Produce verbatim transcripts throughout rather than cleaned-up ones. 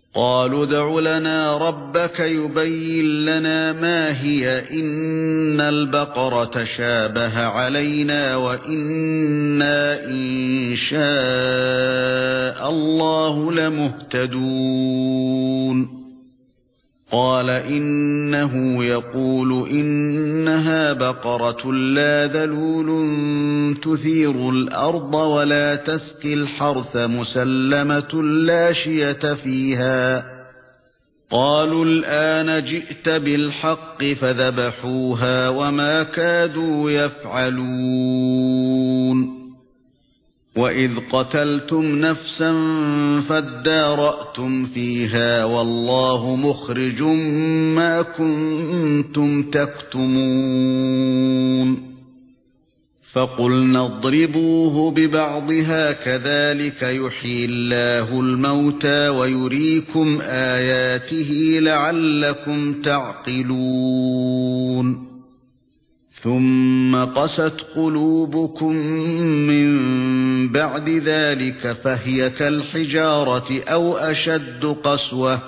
قالوا ادْعُ لَنَا رَبَّكَ يُبَيِّن لَّنَا مَا هِيَ إِنَّ الْبَقَرَ تَشَابَهَ عَلَيْنَا وَإِنَّا إِن شَاءَ اللَّهُ لَمُهْتَدُونَ قَالَ إِنَّهُ يَقُولُ إِنَّهَا بَقَرَةٌ لَّا ذَلُولٌ تُثِيرُ الْأَرْضَ وَلَا تَسْقِي الْحَرْثَ مُسَلَّمَةٌ لَّا شِيَةَ فِيهَا قَالُوا الْآنَ جِئْتَ بِالْحَقِّ فَذَبَحُوهَا وَمَا كَادُوا يَفْعَلُونَ وَإِذْ قَتَلْتُمْ نَفْسًا فَادَّارَأْتُمْ فِيهَا وَاللَّهُ مُخْرِجٌ مَا كُنتُمْ تَكْتُمُونَ فَقُلْنَا اضْرِبُوهُ بِبَعْضِهَا كَذَلِكَ يُحْيِي اللَّهُ الْمَوْتَى وَيُرِيكُمْ آيَاتِهِ لَعَلَّكُمْ تَعْقِلُونَ ثُمَّ قَسَتْ قُلُوبُكُم مِّن بَعْدِ ذَلِكَ فَهِيَ كَالْحِجَارَةِ أَوْ أَشَدُّ قَسْوَةً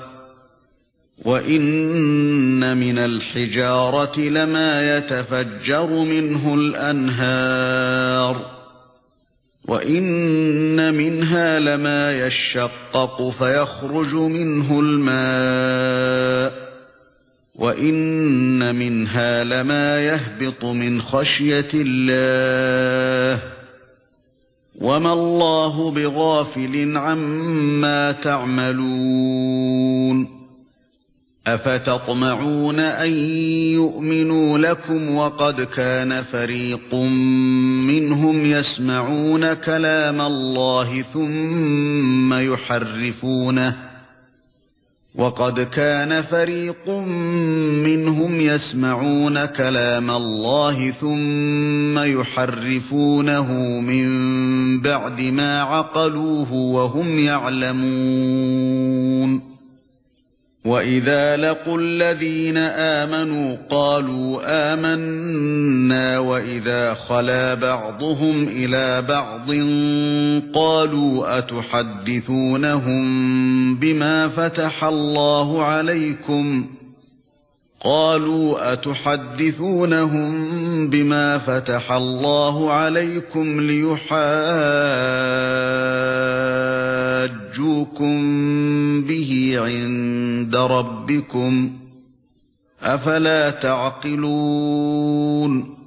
وَإِنَّ مِنَ الْحِجَارَةِ لَمَا يَتَفَجَّرُ مِنْهُ الْأَنْهَارُ وَإِنَّ مِنْهَا لَمَا يَشَّقَّقُ فَيَخْرُجُ مِنْهُ الْمَاءُ وَإِنَّ مِنْهَا لَمَا يَهْبِطُ مِنْ خَشْيَةِ اللَّهِ وَمَا اللَّهُ بِغَافِلٍ عَمَّا تَعْمَلُونَ أَفَتَطْمَعُونَ أَن يُؤْمِنُوا لَكُمْ وَقَدْ كَانَ فَرِيقٌ مِّنْهُمْ يَسْمَعُونَ كَلَامَ اللَّهِ ثُمَّ يُحَرِّفُونَهُ وَقَدْ كَانَ فَرِيقٌ مِّنْهُمْ يَسْمَعُونَ كَلَامَ اللَّهِ ثُمَّ يُحَرِّفُونَهُ مِن بَعْدِ مَا عَقَلُوهُ وَهُمْ يَعْلَمُونَ وَإِذَا لَقُوا الَّذِينَ آمَنُوا قَالُوا آمَنَّا وَإِذَا خَلَا بَعْضُهُمْ إِلَى بَعْضٍ قَالُوا أَتُحَدِّثُونَهُم بِمَا فَتَحَ اللَّهُ عَلَيْكُمْ قَالُوا أَتُحَدِّثُونَهُم بِمَا فَتَحَ اللَّهُ عَلَيْكُمْ لِيُحَاجُّوكُم بِهِ عِندَ رَبِّكُمْ ۚ أَفَلَا تَعْقِلُونَ